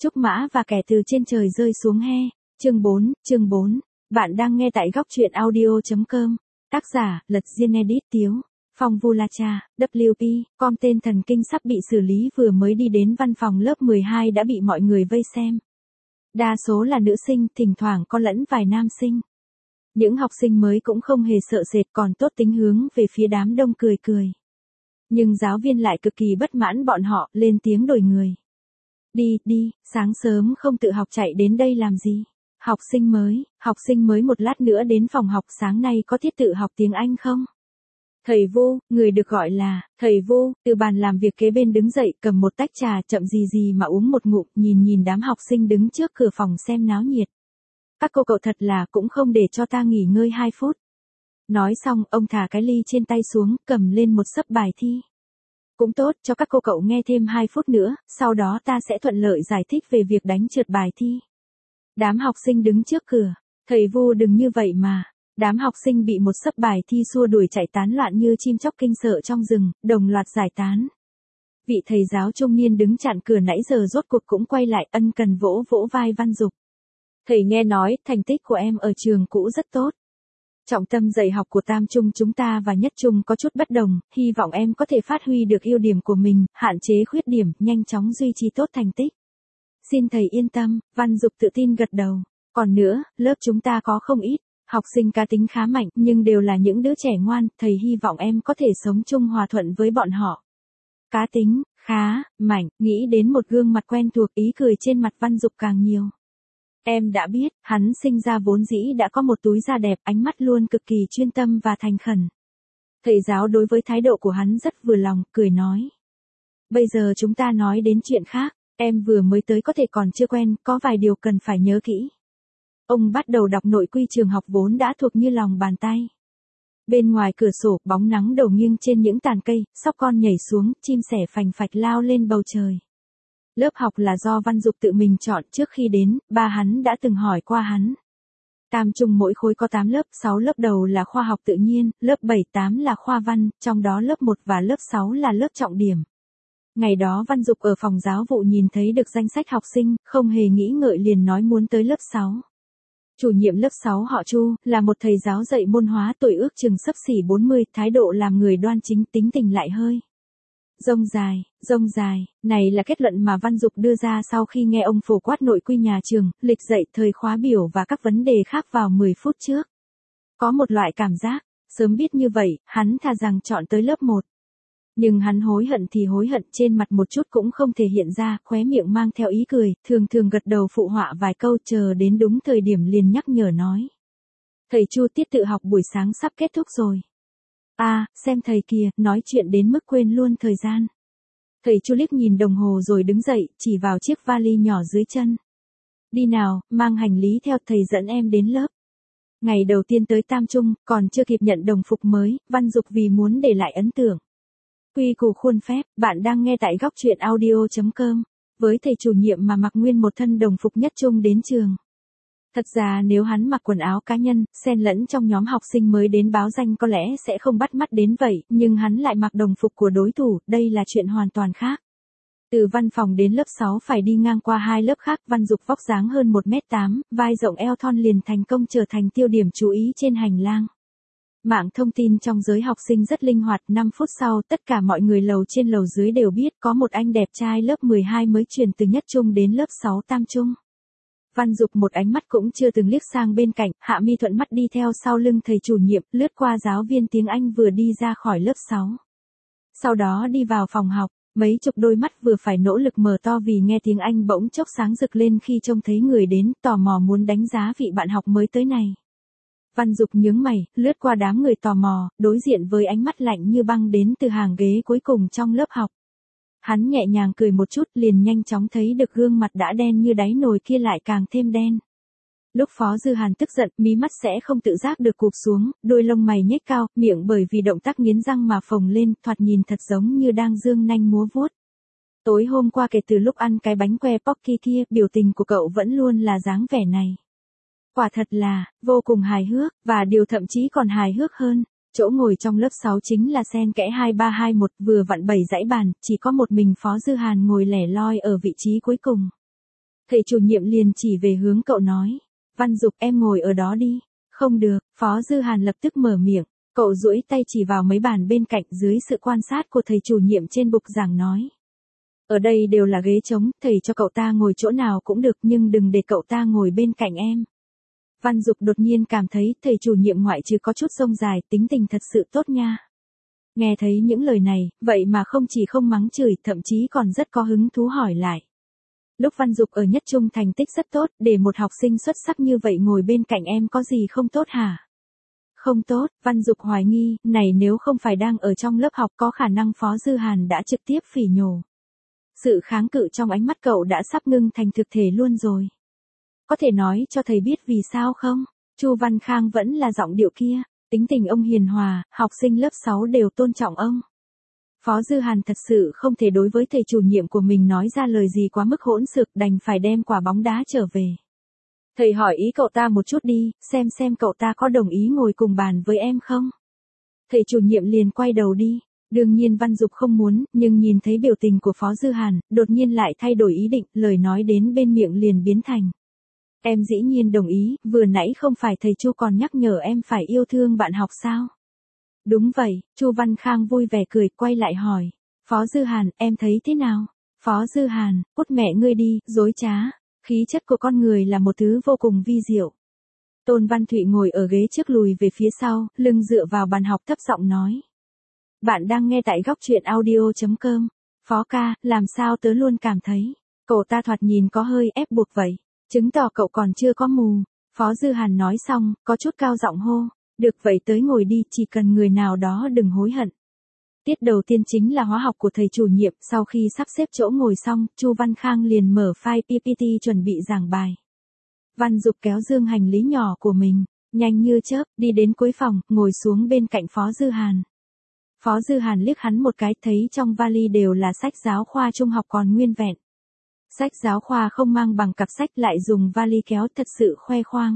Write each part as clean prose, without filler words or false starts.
Trúc mã và kẻ từ trên trời rơi xuống he. Chương 4. Bạn đang nghe tại góc truyện audio.com. Tác giả, Lật Diên Edit Tiếu. Phong Vulacha, WP, com tên thần kinh sắp bị xử lý vừa mới đi đến văn phòng lớp 12 đã bị mọi người vây xem. Đa số là nữ sinh, thỉnh thoảng có lẫn vài nam sinh. Những học sinh mới cũng không hề sợ sệt còn tốt tính hướng về phía đám đông cười cười. Nhưng giáo viên lại cực kỳ bất mãn bọn họ, lên tiếng đuổi người. Đi, sáng sớm không tự học chạy đến đây làm gì? Học sinh mới một lát nữa đến phòng học, sáng nay có tiết tự học tiếng Anh không? Thầy Vu, người được gọi là thầy Vu, từ bàn làm việc kế bên đứng dậy, cầm một tách trà, chậm gì mà uống một ngụm, nhìn đám học sinh đứng trước cửa phòng xem náo nhiệt. Các cô cậu thật là cũng không để cho ta nghỉ ngơi 2 phút. Nói xong, ông thả cái ly trên tay xuống, cầm lên một xấp bài thi. Cũng tốt, cho các cô cậu nghe thêm 2 phút nữa, sau đó ta sẽ thuận lợi giải thích về việc đánh trượt bài thi. Đám học sinh đứng trước cửa, thầy Vu đừng như vậy mà. Đám học sinh bị một xấp bài thi xua đuổi chạy tán loạn như chim chóc kinh sợ trong rừng, đồng loạt giải tán. Vị thầy giáo trung niên đứng chặn cửa nãy giờ rốt cuộc cũng quay lại, ân cần vỗ vai Văn Dục. Thầy nghe nói, thành tích của em ở trường cũ rất tốt. Trọng tâm dạy học của Tam Trung chúng ta và Nhất Trung có chút bất đồng, hy vọng em có thể phát huy được ưu điểm của mình, hạn chế khuyết điểm, nhanh chóng duy trì tốt thành tích. Xin thầy yên tâm, Văn Dục tự tin gật đầu. Còn nữa, lớp chúng ta có không ít học sinh cá tính khá mạnh, nhưng đều là những đứa trẻ ngoan, thầy hy vọng em có thể sống chung hòa thuận với bọn họ. Cá tính, khá, mạnh, nghĩ đến một gương mặt quen thuộc, ý cười trên mặt Văn Dục càng nhiều. Em đã biết, hắn sinh ra vốn dĩ đã có một túi da đẹp, ánh mắt luôn cực kỳ chuyên tâm và thành khẩn. Thầy giáo đối với thái độ của hắn rất vừa lòng, cười nói. Bây giờ chúng ta nói đến chuyện khác, em vừa mới tới có thể còn chưa quen, có vài điều cần phải nhớ kỹ. Ông bắt đầu đọc nội quy trường học vốn đã thuộc như lòng bàn tay. Bên ngoài cửa sổ, bóng nắng đầu nghiêng trên những tàn cây, sóc con nhảy xuống, chim sẻ phành phạch lao lên bầu trời. Lớp học là do Văn Dục tự mình chọn, trước khi đến, ba hắn đã từng hỏi qua hắn. Tam Trung mỗi khối có 8 lớp, 6 lớp đầu là khoa học tự nhiên, lớp 7, 8 là khoa văn, trong đó lớp 1 và lớp 6 là lớp trọng điểm. Ngày đó Văn Dục ở phòng giáo vụ nhìn thấy được danh sách học sinh, không hề nghĩ ngợi liền nói muốn tới lớp 6. Chủ nhiệm lớp 6 họ Chu, là một thầy giáo dạy môn hóa tuổi ước chừng xấp xỉ 40, thái độ làm người đoan chính, tính tình lại hơi rông dài, này là kết luận mà Văn Dục đưa ra sau khi nghe ông phổ quát nội quy nhà trường, lịch dạy, thời khóa biểu và các vấn đề khác vào 10 phút trước. Có một loại cảm giác, sớm biết như vậy, hắn thà rằng chọn tới lớp 1. Nhưng hắn hối hận thì hối hận, trên mặt một chút cũng không thể hiện ra, khóe miệng mang theo ý cười, thường gật đầu phụ họa vài câu, chờ đến đúng thời điểm liền nhắc nhở nói. Thầy Chu, tiết tự học buổi sáng sắp kết thúc rồi. Xem thầy kìa, nói chuyện đến mức quên luôn thời gian. Thầy Chu liếc nhìn đồng hồ rồi đứng dậy, chỉ vào chiếc vali nhỏ dưới chân. Đi nào, mang hành lý theo, thầy dẫn em đến lớp. Ngày đầu tiên tới Tam Trung, còn chưa kịp nhận đồng phục mới, Văn Dục vì muốn để lại ấn tượng. Quy củ khuôn phép, bạn đang nghe tại góc truyện audio.com. Với thầy chủ nhiệm mà mặc nguyên một thân đồng phục Nhất Trung đến trường. Thật ra nếu hắn mặc quần áo cá nhân, xen lẫn trong nhóm học sinh mới đến báo danh có lẽ sẽ không bắt mắt đến vậy, nhưng hắn lại mặc đồng phục của đối thủ, đây là chuyện hoàn toàn khác. Từ văn phòng đến lớp 6 phải đi ngang qua 2 lớp khác, Văn Dục vóc dáng hơn 1m8, vai rộng eo thon liền thành công trở thành tiêu điểm chú ý trên hành lang. Mạng thông tin trong giới học sinh rất linh hoạt, 5 phút sau, tất cả mọi người lầu trên lầu dưới đều biết có một anh đẹp trai lớp 12 mới chuyển từ Nhất Trung đến lớp 6 Tam Trung. Văn Dục một ánh mắt cũng chưa từng liếc sang bên cạnh, Hạ Mi thuận mắt đi theo sau lưng thầy chủ nhiệm, lướt qua giáo viên tiếng Anh vừa đi ra khỏi lớp 6. Sau đó đi vào phòng học, mấy chục đôi mắt vừa phải nỗ lực mở to vì nghe tiếng Anh bỗng chốc sáng rực lên khi trông thấy người đến, tò mò muốn đánh giá vị bạn học mới tới này. Văn Dục nhướng mày, lướt qua đám người tò mò, đối diện với ánh mắt lạnh như băng đến từ hàng ghế cuối cùng trong lớp học. Hắn nhẹ nhàng cười một chút, liền nhanh chóng thấy được gương mặt đã đen như đáy nồi kia lại càng thêm đen. Lúc Phó Dư Hàn tức giận, mí mắt sẽ không tự giác được cụp xuống, đôi lông mày nhếch cao, miệng bởi vì động tác nghiến răng mà phồng lên, thoạt nhìn thật giống như đang dương nanh múa vuốt. Tối hôm qua kể từ lúc ăn cái bánh que Pocky kia, biểu tình của cậu vẫn luôn là dáng vẻ này. Quả thật là, vô cùng hài hước, và điều thậm chí còn hài hước hơn. Chỗ ngồi trong lớp 6 chính là xen kẽ 2321, vừa vặn 7 dãy bàn, chỉ có một mình Phó Dư Hàn ngồi lẻ loi ở vị trí cuối cùng. Thầy chủ nhiệm liền chỉ về hướng cậu nói. Văn Dục em ngồi ở đó đi. Không được, Phó Dư Hàn lập tức mở miệng. Cậu duỗi tay chỉ vào mấy bàn bên cạnh dưới sự quan sát của thầy chủ nhiệm trên bục giảng nói. Ở đây đều là ghế trống, thầy cho cậu ta ngồi chỗ nào cũng được nhưng đừng để cậu ta ngồi bên cạnh em. Văn Dục đột nhiên cảm thấy thầy chủ nhiệm ngoại trừ có chút rông dài, tính tình thật sự tốt nha. Nghe thấy những lời này, vậy mà không chỉ không mắng chửi, thậm chí còn rất có hứng thú hỏi lại. Lúc Văn Dục ở nhất trung thành tích rất tốt, để một học sinh xuất sắc như vậy ngồi bên cạnh em có gì không tốt hả? Không tốt, Văn Dục hoài nghi, này nếu không phải đang ở trong lớp học có khả năng Phó Dư Hàn đã trực tiếp phỉ nhổ. Sự kháng cự trong ánh mắt cậu đã sắp ngưng thành thực thể luôn rồi. Có thể nói cho thầy biết vì sao không? Chu Văn Khang vẫn là giọng điệu kia, tính tình ông hiền hòa, học sinh lớp 6 đều tôn trọng ông. Phó Dư Hàn thật sự không thể đối với thầy chủ nhiệm của mình nói ra lời gì quá mức hỗn xược, đành phải đem quả bóng đá trở về. Thầy hỏi ý cậu ta một chút đi, xem cậu ta có đồng ý ngồi cùng bàn với em không? Thầy chủ nhiệm liền quay đầu đi. Đương nhiên Văn Dục không muốn, nhưng nhìn thấy biểu tình của Phó Dư Hàn, đột nhiên lại thay đổi ý định, lời nói đến bên miệng liền biến thành. Em dĩ nhiên đồng ý, vừa nãy không phải thầy Chu còn nhắc nhở em phải yêu thương bạn học sao? Đúng vậy, Chu Văn Khang vui vẻ cười, quay lại hỏi. Phó Dư Hàn, em thấy thế nào? Phó Dư Hàn, cút mẹ ngươi đi, dối trá. Khí chất của con người là một thứ vô cùng vi diệu. Tôn Văn Thụy ngồi ở ghế trước lùi về phía sau, lưng dựa vào bàn học thấp giọng nói. Bạn đang nghe tại góc truyện audio.com. Phó ca, làm sao tớ luôn cảm thấy, cậu ta thoạt nhìn có hơi ép buộc vậy, chứng tỏ cậu còn chưa có mù. Phó Dư Hàn nói xong, có chút cao giọng hô, được vậy tới ngồi đi, chỉ cần người nào đó đừng hối hận. Tiết đầu tiên chính là hóa học của thầy chủ nhiệm, sau khi sắp xếp chỗ ngồi xong, Chu Văn Khang liền mở file PPT chuẩn bị giảng bài. Văn Dục kéo dương hành lý nhỏ của mình, nhanh như chớp, đi đến cuối phòng, ngồi xuống bên cạnh Phó Dư Hàn. Phó Dư Hàn liếc hắn một cái, thấy trong vali đều là sách giáo khoa trung học còn nguyên vẹn. Sách giáo khoa không mang bằng cặp sách lại dùng vali kéo thật sự khoe khoang.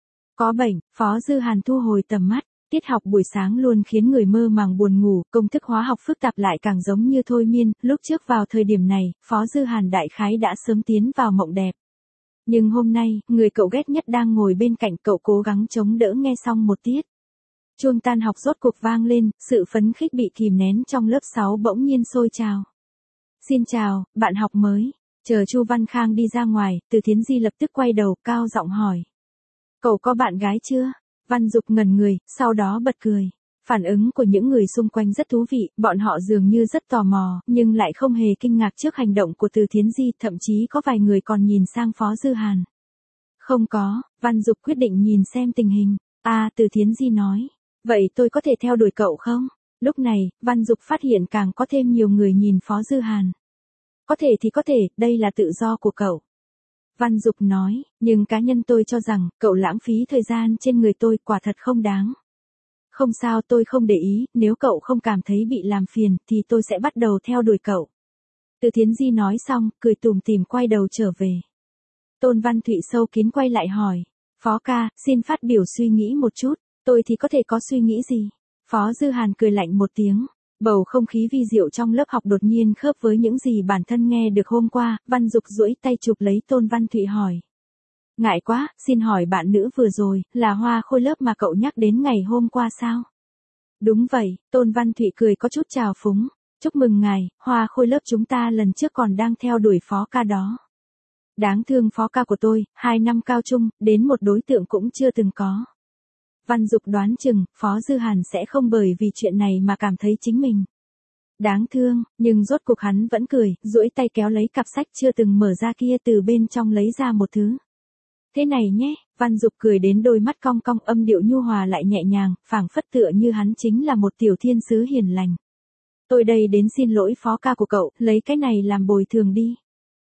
Có bệnh, Phó Dư Hàn thu hồi tầm mắt, tiết học buổi sáng luôn khiến người mơ màng buồn ngủ, công thức hóa học phức tạp lại càng giống như thôi miên, lúc trước vào thời điểm này, Phó Dư Hàn đại khái đã sớm tiến vào mộng đẹp. Nhưng hôm nay, người cậu ghét nhất đang ngồi bên cạnh cậu cố gắng chống đỡ nghe xong một tiết. Chuông tan học rốt cuộc vang lên, sự phấn khích bị kìm nén trong lớp 6 bỗng nhiên sôi trào. Xin chào, bạn học mới. Chờ Chu Văn Khang đi ra ngoài, Từ Thiến Di lập tức quay đầu, cao giọng hỏi. Cậu có bạn gái chưa? Văn Dục ngẩn người, sau đó bật cười. Phản ứng của những người xung quanh rất thú vị, bọn họ dường như rất tò mò, nhưng lại không hề kinh ngạc trước hành động của Từ Thiến Di, thậm chí có vài người còn nhìn sang Phó Dư Hàn. Không có, Văn Dục quyết định nhìn xem tình hình. Từ Thiến Di nói. Vậy tôi có thể theo đuổi cậu không? Lúc này, Văn Dục phát hiện càng có thêm nhiều người nhìn Phó Dư Hàn. Có thể thì có thể, đây là tự do của cậu. Văn Dục nói, nhưng cá nhân tôi cho rằng, cậu lãng phí thời gian trên người tôi quả thật không đáng. Không sao, tôi không để ý, nếu cậu không cảm thấy bị làm phiền, thì tôi sẽ bắt đầu theo đuổi cậu. Từ Thiến Di nói xong, cười tủm tỉm quay đầu trở về. Tôn Văn Thụy sâu kín quay lại hỏi, Phó ca, xin phát biểu suy nghĩ một chút, tôi thì có thể có suy nghĩ gì? Phó Dư Hàn cười lạnh một tiếng. Bầu không khí vi diệu trong lớp học đột nhiên khớp với những gì bản thân nghe được hôm qua, Văn Dục duỗi tay chụp lấy Tôn Văn Thụy hỏi. Ngại quá, xin hỏi bạn nữ vừa rồi, là Hoa Khôi lớp mà cậu nhắc đến ngày hôm qua sao? Đúng vậy, Tôn Văn Thụy cười có chút trào phúng. Chúc mừng ngài, Hoa Khôi lớp chúng ta lần trước còn đang theo đuổi Phó ca đó. Đáng thương Phó ca của tôi, 2 năm cao trung, đến một đối tượng cũng chưa từng có. Văn Dục đoán chừng, Phó Dư Hàn sẽ không bởi vì chuyện này mà cảm thấy chính mình đáng thương, nhưng rốt cuộc hắn vẫn cười, duỗi tay kéo lấy cặp sách chưa từng mở ra kia, từ bên trong lấy ra một thứ. Thế này nhé, Văn Dục cười đến đôi mắt cong cong, âm điệu nhu hòa lại nhẹ nhàng, phảng phất tựa như hắn chính là một tiểu thiên sứ hiền lành. Tôi đây đến xin lỗi Phó ca của cậu, lấy cái này làm bồi thường đi.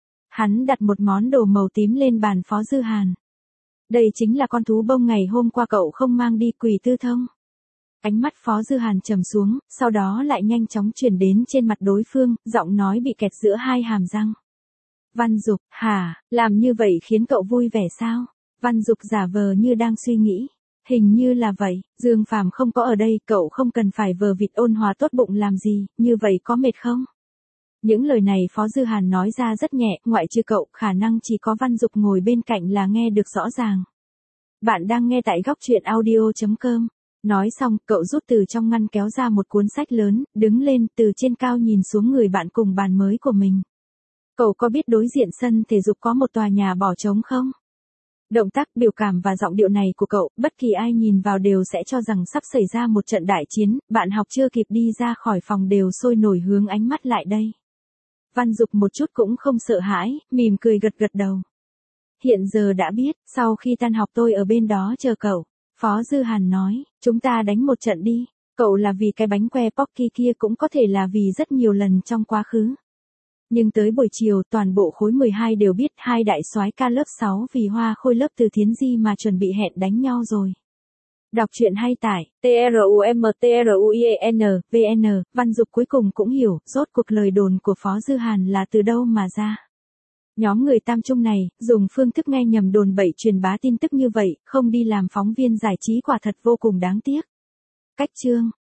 Hắn đặt một món đồ màu tím lên bàn Phó Dư Hàn. Đây chính là con thú bông ngày hôm qua cậu không mang đi, Quỷ Tư Thông. Ánh mắt Phó Dư Hàn trầm xuống, sau đó lại nhanh chóng chuyển đến trên mặt đối phương, giọng nói bị kẹt giữa hai hàm răng. Văn Dục, hả, làm như vậy khiến cậu vui vẻ sao? Văn Dục giả vờ như đang suy nghĩ. Hình như là vậy, Dương Phàm không có ở đây, cậu không cần phải vờ vịt ôn hòa tốt bụng làm gì, như vậy có mệt không? Những lời này Phó Dư Hàn nói ra rất nhẹ, ngoại trừ cậu, khả năng chỉ có Văn Dục ngồi bên cạnh là nghe được rõ ràng. Bạn đang nghe tại góc truyện audio.com. Nói xong, cậu rút từ trong ngăn kéo ra một cuốn sách lớn, đứng lên từ trên cao nhìn xuống người bạn cùng bàn mới của mình. Cậu có biết đối diện sân thể dục có một tòa nhà bỏ trống không? Động tác, biểu cảm và giọng điệu này của cậu, bất kỳ ai nhìn vào đều sẽ cho rằng sắp xảy ra một trận đại chiến, bạn học chưa kịp đi ra khỏi phòng đều sôi nổi hướng ánh mắt lại đây. Văn Dục một chút cũng không sợ hãi, mỉm cười gật gật đầu. Hiện giờ đã biết, sau khi tan học tôi ở bên đó chờ cậu. Phó Dư Hàn nói, chúng ta đánh một trận đi. Cậu là vì cái bánh que Pocky kia cũng có thể là vì rất nhiều lần trong quá khứ. Nhưng tới buổi chiều toàn bộ khối 12 đều biết hai đại soái ca lớp 6 vì Hoa Khôi lớp Từ Thiến Di mà chuẩn bị hẹn đánh nhau rồi. Đọc truyện hay tải, TRUMTRUIEN, VN, Văn Dục cuối cùng cũng hiểu, rốt cuộc lời đồn của Phó Dư Hàn là từ đâu mà ra. Nhóm người Tam Trung này, dùng phương thức nghe nhầm đồn bậy truyền bá tin tức như vậy, không đi làm phóng viên giải trí quả thật vô cùng đáng tiếc. Cách chương